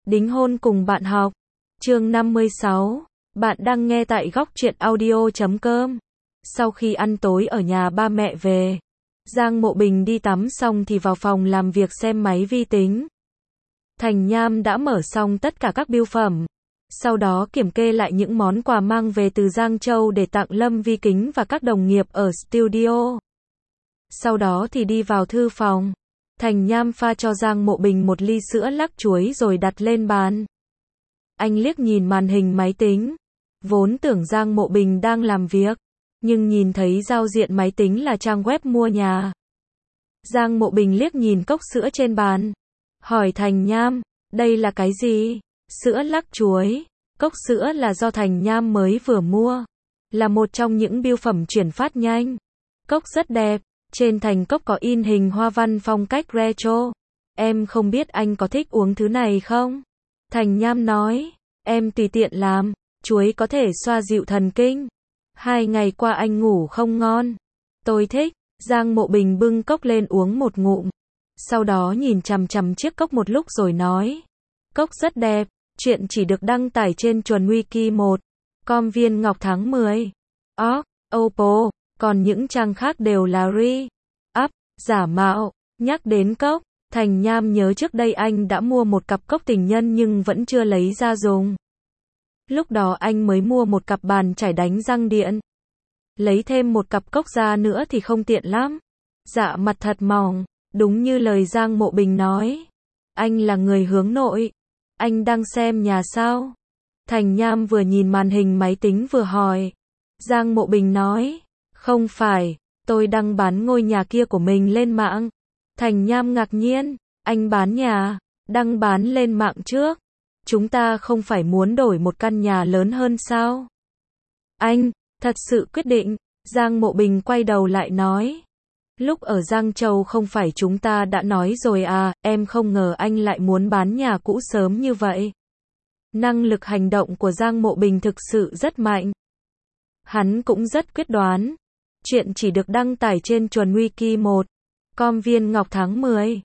Đính hôn cùng bạn học. Chương 56. Bạn đang nghe tại góc truyện audio.com. Sau khi ăn tối ở nhà ba mẹ về, Giang Mộ Bình đi tắm xong thì vào phòng làm việc xem máy vi tính. Thành Nham đã mở xong tất cả các bưu phẩm. Sau đó kiểm kê lại những món quà mang về từ Giang Châu để tặng Lâm Vi Kính và các đồng nghiệp ở studio. Sau đó thì đi vào thư phòng. Thành Nham pha cho Giang Mộ Bình một ly sữa lắc chuối rồi đặt lên bàn. Anh liếc nhìn màn hình máy tính. Vốn tưởng Giang Mộ Bình đang làm việc, nhưng nhìn thấy giao diện máy tính là trang web mua nhà. Giang Mộ Bình liếc nhìn cốc sữa trên bàn. Hỏi Thành Nham, đây là cái gì? Sữa lắc chuối. Cốc sữa là do Thành Nham mới vừa mua. Là một trong những bưu phẩm chuyển phát nhanh. Cốc rất đẹp. Trên thành cốc có in hình hoa văn phong cách retro. Em không biết anh có thích uống thứ này không? Thành Nham nói, em tùy tiện làm. Chuối có thể xoa dịu thần kinh. 2 ngày qua anh ngủ không ngon. Tôi thích. Giang Mộ Bình bưng cốc lên uống một ngụm. Sau đó nhìn chằm chằm chiếc cốc một lúc rồi nói, cốc rất đẹp. Chuyện chỉ được đăng tải trên Chuẩn Wiki 1. Com Viên Ngọc tháng 10. Oppo. Còn những trang khác đều là re-up, giả mạo. Nhắc đến cốc, Thành Nham nhớ trước đây anh đã mua một cặp cốc tình nhân nhưng vẫn chưa lấy ra dùng. Lúc đó anh mới mua một cặp bàn chải đánh răng điện. Lấy thêm một cặp cốc ra nữa thì không tiện lắm. Dạ mặt thật mỏng, đúng như lời Giang Mộ Bình nói. Anh là người hướng nội. Anh đang xem nhà sao? Thành Nham vừa nhìn màn hình máy tính vừa hỏi. Giang Mộ Bình nói, không phải, tôi đang bán ngôi nhà kia của mình lên mạng. Thành Nham ngạc nhiên, anh bán nhà, đăng bán lên mạng trước. Chúng ta không phải muốn đổi một căn nhà lớn hơn sao? Anh, thật sự quyết định. Giang Mộ Bình quay đầu lại nói. Lúc ở Giang Châu không phải chúng ta đã nói rồi à, em không ngờ anh lại muốn bán nhà cũ sớm như vậy. Năng lực hành động của Giang Mộ Bình thực sự rất mạnh. Hắn cũng rất quyết đoán. Chuyện chỉ được đăng tải trên Chuẩn Wiki 1. Com Viên Ngọc tháng 10.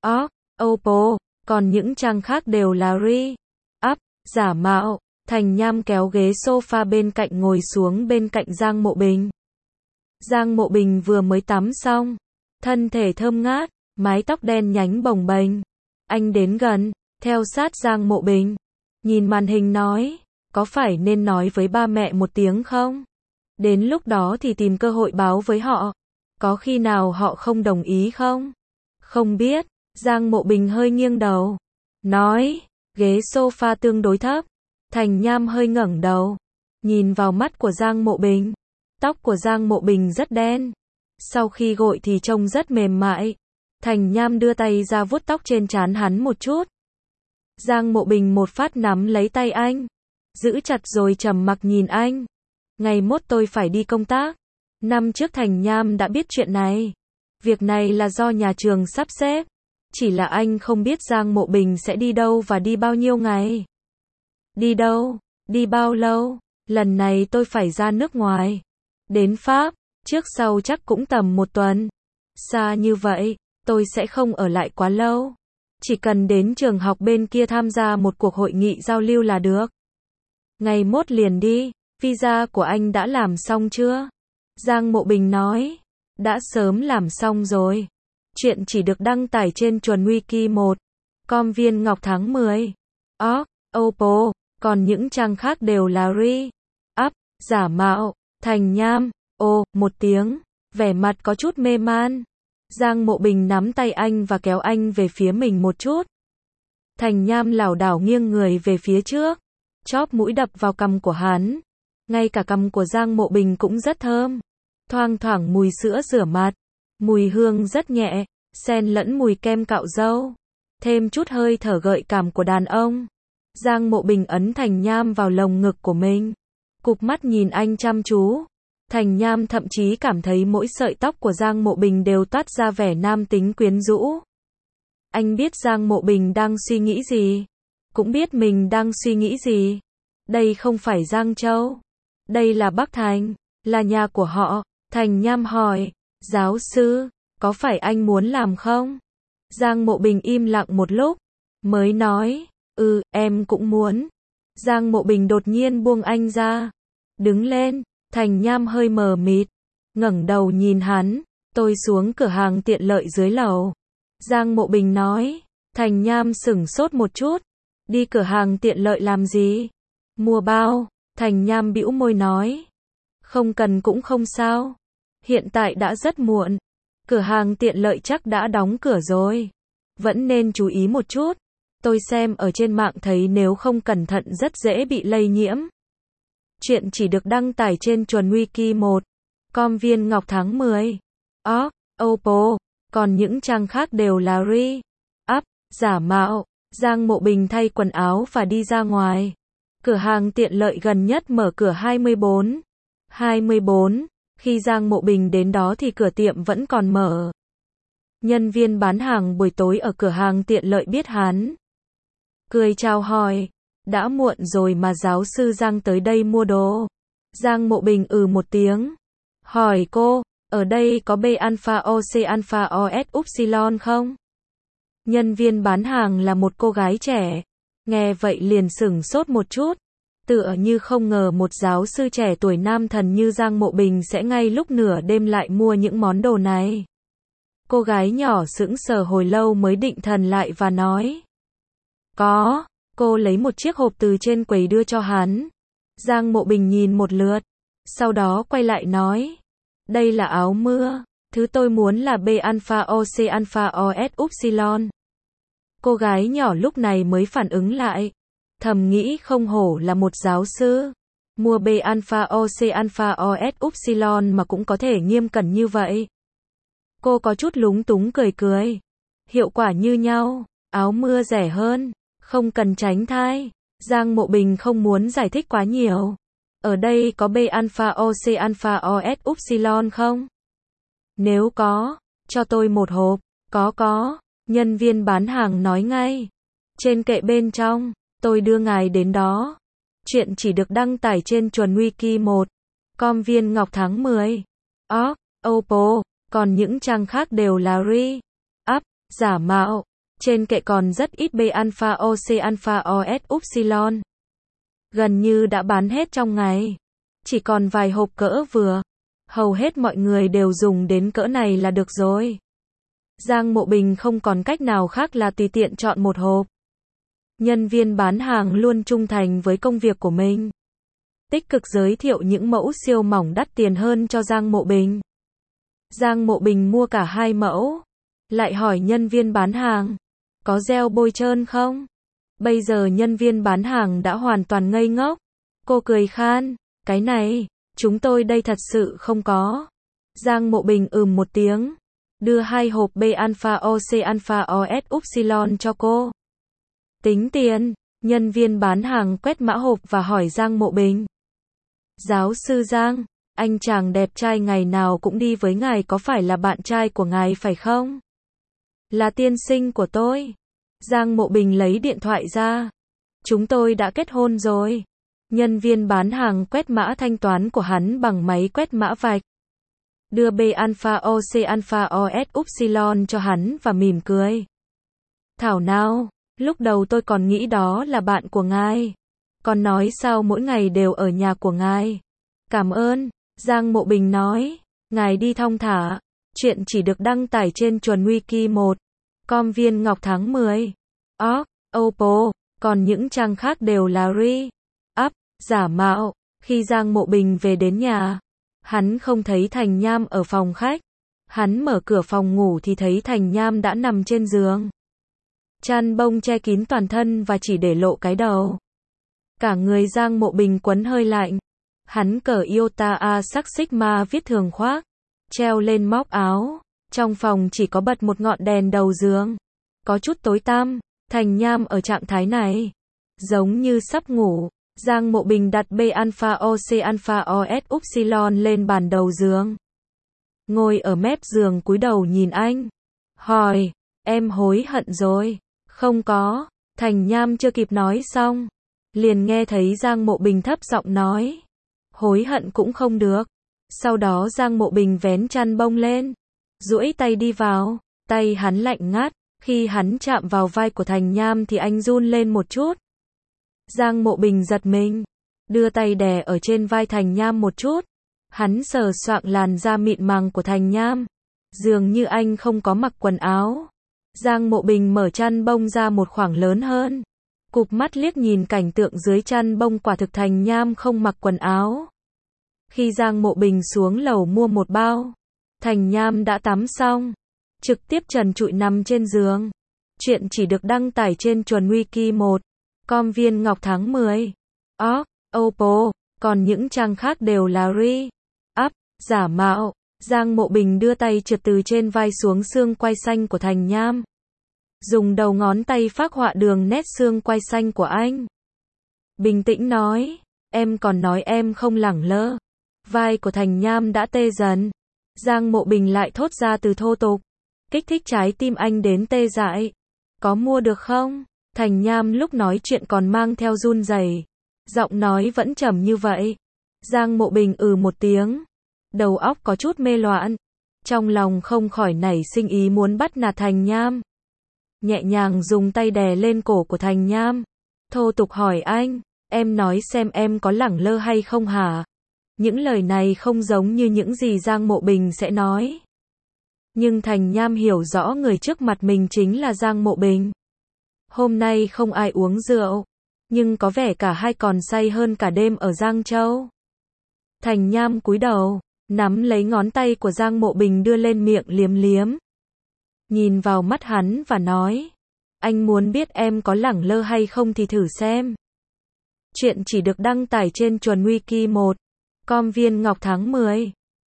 Oppo. Còn những trang khác đều là re-up, giả mạo. Thành Nham kéo ghế sofa bên cạnh ngồi xuống bên cạnh Giang Mộ Bình. Giang Mộ Bình vừa mới tắm xong. Thân thể thơm ngát, mái tóc đen nhánh bồng bềnh. Anh đến gần, theo sát Giang Mộ Bình. Nhìn màn hình nói, có phải nên nói với ba mẹ một tiếng không? Đến lúc đó thì tìm cơ hội báo với họ. Có khi nào họ không đồng ý không? Không biết. Giang Mộ Bình hơi nghiêng đầu. Nói, ghế sofa tương đối thấp. Thành Nham hơi ngẩng đầu. Nhìn vào mắt của Giang Mộ Bình. Tóc của Giang Mộ Bình rất đen. Sau khi gội thì trông rất mềm mại. Thành Nham đưa tay ra vuốt tóc trên trán hắn một chút. Giang Mộ Bình một phát nắm lấy tay anh. Giữ chặt rồi trầm mặc nhìn anh. Ngày mốt tôi phải đi công tác. Năm trước Thành Nham đã biết chuyện này. Việc này là do nhà trường sắp xếp. Chỉ là anh không biết Giang Mộ Bình sẽ đi đâu và đi bao nhiêu ngày. Đi đâu? Đi bao lâu? Lần này tôi phải ra nước ngoài. Đến Pháp, trước sau chắc cũng tầm 1 tuần. Xa như vậy, tôi sẽ không ở lại quá lâu. Chỉ cần đến trường học bên kia tham gia một cuộc hội nghị giao lưu là được. Ngày mốt liền đi. Visa của anh đã làm xong chưa? Giang Mộ Bình nói. Đã sớm làm xong rồi. Chuyện chỉ được đăng tải trên Chuẩn Wiki 1. Com Viên Ngọc tháng 10. Oppo. Còn những trang khác đều là re-up, giả mạo. Thành Nham. Một tiếng. Vẻ mặt có chút mê man. Giang Mộ Bình nắm tay anh và kéo anh về phía mình một chút. Thành Nham lảo đảo nghiêng người về phía trước. Chóp mũi đập vào cằm của hắn. Ngay cả cằm của Giang Mộ Bình cũng rất thơm. Thoang thoảng mùi sữa rửa mặt. Mùi hương rất nhẹ, xen lẫn mùi kem cạo râu. Thêm chút hơi thở gợi cảm của đàn ông. Giang Mộ Bình ấn Thành Nham vào lồng ngực của mình. Cụp mắt nhìn anh chăm chú. Thành Nham thậm chí cảm thấy mỗi sợi tóc của Giang Mộ Bình đều toát ra vẻ nam tính quyến rũ. Anh biết Giang Mộ Bình đang suy nghĩ gì. Cũng biết mình đang suy nghĩ gì. Đây không phải Giang Châu. Đây là Bắc Thành. Là nhà của họ. Thành Nham hỏi. Giáo sư, có phải anh muốn làm không? Giang Mộ Bình im lặng một lúc. Mới nói. Em cũng muốn. Giang Mộ Bình đột nhiên buông anh ra. Đứng lên, Thành Nham hơi mờ mịt, ngẩng đầu nhìn hắn, tôi xuống cửa hàng tiện lợi dưới lầu. Giang Mộ Bình nói, Thành Nham sửng sốt một chút, đi cửa hàng tiện lợi làm gì? Mua bao, Thành Nham bĩu môi nói, không cần cũng không sao, hiện tại đã rất muộn, cửa hàng tiện lợi chắc đã đóng cửa rồi, vẫn nên chú ý một chút, tôi xem ở trên mạng thấy nếu không cẩn thận rất dễ bị lây nhiễm. Chuyện chỉ được đăng tải trên Chuẩn Wiki 1com Viên Ngọc tháng 10. Oppo, còn những trang khác đều là re-up, giả mạo. Giang Mộ Bình thay quần áo và đi ra ngoài. Cửa hàng tiện lợi gần nhất mở cửa 24. Khi Giang Mộ Bình đến đó thì cửa tiệm vẫn còn mở. Nhân viên bán hàng buổi tối ở cửa hàng tiện lợi biết hắn, cười chào hỏi, đã muộn rồi mà giáo sư Giang tới đây mua đồ. Giang Mộ Bình một tiếng, hỏi cô, ở đây có B alpha O C alpha O S upsilon không? Nhân viên bán hàng là một cô gái trẻ, nghe vậy liền sửng sốt một chút, tựa như không ngờ một giáo sư trẻ tuổi nam thần như Giang Mộ Bình sẽ ngay lúc nửa đêm lại mua những món đồ này. Cô gái nhỏ sững sờ hồi lâu mới định thần lại và nói, có. Cô lấy một chiếc hộp từ trên quầy đưa cho hắn. Giang Mộ Bình nhìn một lượt, sau đó quay lại nói, đây là áo mưa, thứ tôi muốn là B alpha O C alpha O S upsilon. Cô gái nhỏ lúc này mới phản ứng lại, thầm nghĩ không hổ là một giáo sư, mua B alpha O C alpha O S upsilon mà cũng có thể nghiêm cẩn như vậy. Cô có chút lúng túng cười, hiệu quả như nhau, áo mưa rẻ hơn, không cần tránh thai. Giang Mộ Bình không muốn giải thích quá nhiều. Ở đây có B alpha O C alpha O S upsilon không? Nếu có, cho tôi một hộp. Có. Nhân viên bán hàng nói ngay. Trên kệ bên trong, tôi đưa ngài đến đó. Chuyện chỉ được đăng tải trên Chuẩn Wiki 1com Viên Ngọc tháng 10. Oppo, còn những trang khác đều là re-up, giả mạo. Trên kệ còn rất ít B alpha O C alpha O S upsilon. Gần như đã bán hết trong ngày. Chỉ còn vài hộp cỡ vừa. Hầu hết mọi người đều dùng đến cỡ này là được rồi. Giang Mộ Bình không còn cách nào khác là tùy tiện chọn một hộp. Nhân viên bán hàng luôn trung thành với công việc của mình, tích cực giới thiệu những mẫu siêu mỏng đắt tiền hơn cho Giang Mộ Bình. Giang Mộ Bình mua cả 2 mẫu. Lại hỏi nhân viên bán hàng, có gel bôi trơn không? Bây giờ nhân viên bán hàng đã hoàn toàn ngây ngốc. Cô cười khan, cái này, chúng tôi đây thật sự không có. Giang Mộ Bình một tiếng, đưa 2 hộp B alpha O C alpha O S upsilon cho cô. Tính tiền, nhân viên bán hàng quét mã hộp và hỏi Giang Mộ Bình. Giáo sư Giang, anh chàng đẹp trai ngày nào cũng đi với ngài có phải là bạn trai của ngài phải không? Là tiên sinh của tôi. Giang Mộ Bình lấy điện thoại ra. Chúng tôi đã kết hôn rồi. Nhân viên bán hàng quét mã thanh toán của hắn bằng máy quét mã vạch. Đưa B alpha O C alpha O S upsilon cho hắn và mỉm cười. Thảo nào, lúc đầu tôi còn nghĩ đó là bạn của ngài. Còn nói sao mỗi ngày đều ở nhà của ngài. Cảm ơn, Giang Mộ Bình nói. Ngài đi thong thả. Chuyện chỉ được đăng tải trên Chuẩn Wiki 1com Viên Ngọc tháng 10. Oppo, còn những trang khác đều là re-up, giả mạo. Khi Giang Mộ Bình về đến nhà, hắn không thấy Thành Nham ở phòng khách. Hắn mở cửa phòng ngủ thì thấy Thành Nham đã nằm trên giường. Chăn bông che kín toàn thân và chỉ để lộ cái đầu. Cả người Giang Mộ Bình quấn hơi lạnh. Hắn cởi Iota A sắc Sigma viết thường khoác, treo lên móc áo. Trong phòng chỉ có bật một ngọn đèn đầu giường. Có chút tối tăm. Thành Nham ở trạng thái này, giống như sắp ngủ. Giang Mộ Bình đặt B alpha O C alpha O S upsilon lên bàn đầu giường. Ngồi ở mép giường cúi đầu nhìn anh. Hỏi, em hối hận rồi? Không có. Thành Nham chưa kịp nói xong, liền nghe thấy Giang Mộ Bình thấp giọng nói. Hối hận cũng không được. Sau đó Giang Mộ Bình vén chăn bông lên, duỗi tay đi vào. Tay hắn lạnh ngắt. Khi hắn chạm vào vai của Thành Nham thì anh run lên một chút. Giang Mộ Bình giật mình, đưa tay đè ở trên vai Thành Nham một chút. Hắn sờ soạng làn da mịn màng của Thành Nham. Dường như anh không có mặc quần áo. Giang Mộ Bình mở chăn bông ra một khoảng lớn hơn. Cụp mắt liếc nhìn cảnh tượng dưới chăn bông, quả thực Thành Nham không mặc quần áo. Khi Giang Mộ Bình xuống lầu mua một bao, Thành Nham đã tắm xong, trực tiếp trần trụi nằm trên giường. Chuyện chỉ được đăng tải trên Chuẩn Wiki 1. Com Viên Ngọc tháng 10. Oppo, còn những trang khác đều là re-up, giả mạo. Giang Mộ Bình đưa tay trượt từ trên vai xuống xương quai xanh của Thành Nham. Dùng đầu ngón tay phác họa đường nét xương quai xanh của anh. Bình tĩnh nói, em còn nói em không lẳng lơ. Vai của Thành Nham đã tê dần. Giang Mộ Bình lại thốt ra từ thô tục. Kích thích trái tim anh đến tê dại. Có mua được không? Thành Nham lúc nói chuyện còn mang theo run rẩy. Giọng nói vẫn trầm như vậy. Giang Mộ Bình một tiếng. Đầu óc có chút mê loạn. Trong lòng không khỏi nảy sinh ý muốn bắt nạt Thành Nham. Nhẹ nhàng dùng tay đè lên cổ của Thành Nham. Thô tục hỏi anh, em nói xem em có lẳng lơ hay không hả? Những lời này không giống như những gì Giang Mộ Bình sẽ nói. Nhưng Thành Nham hiểu rõ người trước mặt mình chính là Giang Mộ Bình. Hôm nay không ai uống rượu, nhưng có vẻ cả hai còn say hơn cả đêm ở Giang Châu. Thành Nham cúi đầu, nắm lấy ngón tay của Giang Mộ Bình đưa lên miệng liếm liếm. Nhìn vào mắt hắn và nói, anh muốn biết em có lẳng lơ hay không thì thử xem. Chuyện chỉ được đăng tải trên Chuẩn Wiki 1. Com Viên Ngọc tháng 10.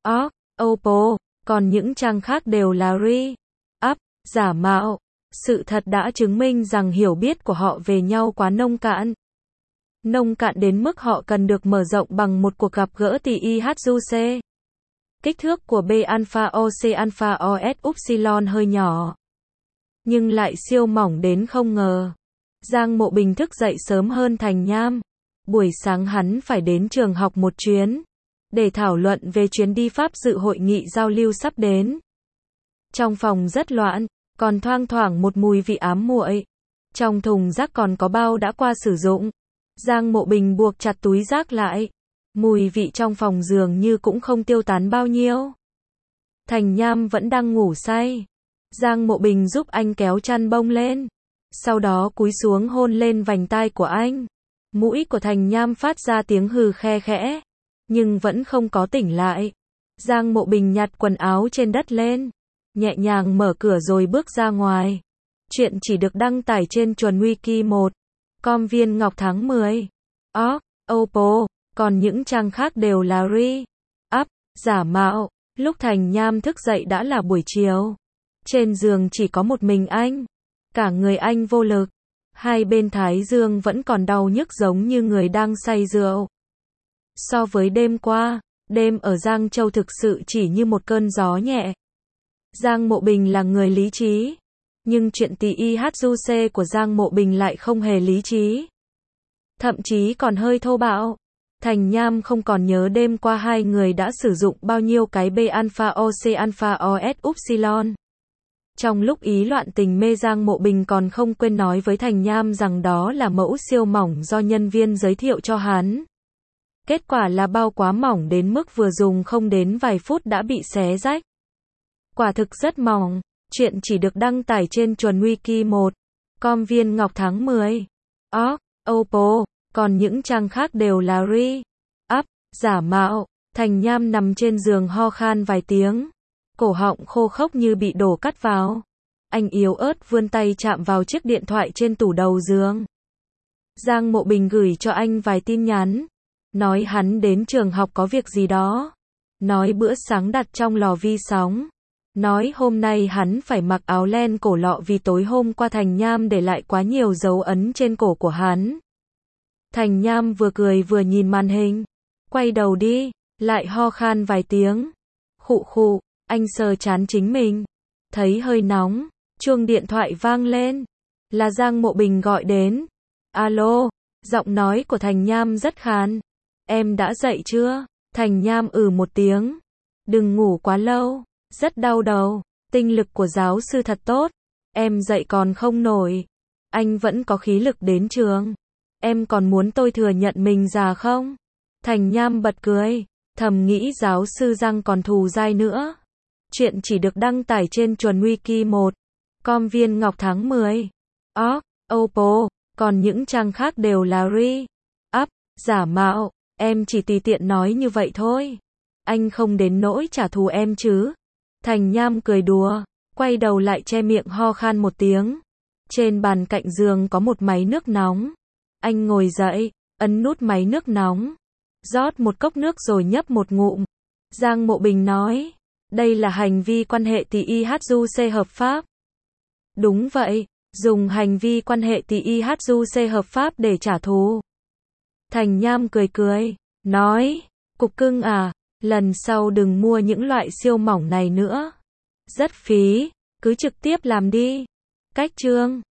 Oppo, còn những trang khác đều là re-up, giả mạo. Sự thật đã chứng minh rằng hiểu biết của họ về nhau quá nông cạn. Nông cạn đến mức họ cần được mở rộng bằng một cuộc gặp gỡ TIHUC. Kích thước của B alpha OC alpha OS upsilon hơi nhỏ, nhưng lại siêu mỏng đến không ngờ. Giang Mộ Bình thức dậy sớm hơn Thành Nham. Buổi sáng hắn phải đến trường học một chuyến, để thảo luận về chuyến đi Pháp dự hội nghị giao lưu sắp đến. Trong phòng rất loạn, còn thoang thoảng một mùi vị ám muội. Trong thùng rác còn có bao đã qua sử dụng. Giang Mộ Bình buộc chặt túi rác lại. Mùi vị trong phòng dường như cũng không tiêu tán bao nhiêu. Thành Nham vẫn đang ngủ say. Giang Mộ Bình giúp anh kéo chăn bông lên. Sau đó cúi xuống hôn lên vành tai của anh. Mũi của Thành Nham phát ra tiếng hừ khe khẽ, nhưng vẫn không có tỉnh lại. Giang Mộ Bình nhặt quần áo trên đất lên, nhẹ nhàng mở cửa rồi bước ra ngoài. Chuyện chỉ được đăng tải trên Chuẩn Wiki 1. Com Viên Ngọc tháng 10. Oppo, còn những trang khác đều là re-up, giả mạo. Lúc Thành Nham thức dậy đã là buổi chiều. Trên giường chỉ có một mình anh. Cả người anh vô lực. Hai bên thái dương vẫn còn đau nhức giống như người đang say rượu. So với đêm qua, đêm ở Giang Châu thực sự chỉ như một cơn gió nhẹ. Giang Mộ Bình là người lý trí, nhưng chuyện TIHUC của Giang Mộ Bình lại không hề lý trí. Thậm chí còn hơi thô bạo. Thành Nham không còn nhớ đêm qua hai người đã sử dụng bao nhiêu cái B alpha OC alpha OS upsilon. Trong lúc ý loạn tình mê, Giang Mộ Bình còn không quên nói với Thành Nham rằng đó là mẫu siêu mỏng do nhân viên giới thiệu cho hắn. Kết quả là bao quá mỏng đến mức vừa dùng không đến vài phút đã bị xé rách. Quả thực rất mỏng. Chuyện chỉ được đăng tải trên Chuẩn Wiki 1. Com Viên Ngọc tháng 10. Oppo, còn những trang khác đều là re-up, giả mạo. Thành Nham nằm trên giường ho khan vài tiếng. Cổ họng khô khốc như bị đổ cắt vào. Anh yếu ớt vươn tay chạm vào chiếc điện thoại trên tủ đầu giường. Giang Mộ Bình gửi cho anh vài tin nhắn. Nói hắn đến trường học có việc gì đó. Nói bữa sáng đặt trong lò vi sóng. Nói hôm nay hắn phải mặc áo len cổ lọ vì tối hôm qua Thành Nham để lại quá nhiều dấu ấn trên cổ của hắn. Thành Nham vừa cười vừa nhìn màn hình. Quay đầu đi, lại ho khan vài tiếng. Khụ khụ, anh sờ trán chính mình. Thấy hơi nóng, chuông điện thoại vang lên. Là Giang Mộ Bình gọi đến. Alo, giọng nói của Thành Nham rất khàn. Em đã dậy chưa? Thành Nham một tiếng. Đừng ngủ quá lâu, rất đau đầu. Tinh lực của giáo sư thật tốt. Em dậy còn không nổi. Anh vẫn có khí lực đến trường. Em còn muốn tôi thừa nhận mình già không? Thành Nham bật cười, thầm nghĩ giáo sư Giang còn thù dai nữa. Chuyện chỉ được đăng tải trên Chuẩn Wiki 1. Com Viên Ngọc tháng 10. Oppo, còn những trang khác đều là re-up, giả mạo. Em chỉ tùy tiện nói như vậy thôi. Anh không đến nỗi trả thù em chứ. Thành Nham cười đùa, quay đầu lại che miệng ho khan một tiếng. Trên bàn cạnh giường có một máy nước nóng. Anh ngồi dậy, ấn nút máy nước nóng, rót một cốc nước rồi nhấp một ngụm. Giang Mộ Bình nói, đây là hành vi quan hệ TIHUC hợp pháp. Đúng vậy, dùng hành vi quan hệ TIHUC hợp pháp để trả thù. Thành Nham cười cười, nói, cục cưng à, lần sau đừng mua những loại siêu mỏng này nữa. Rất phí, cứ trực tiếp làm đi. Cách chương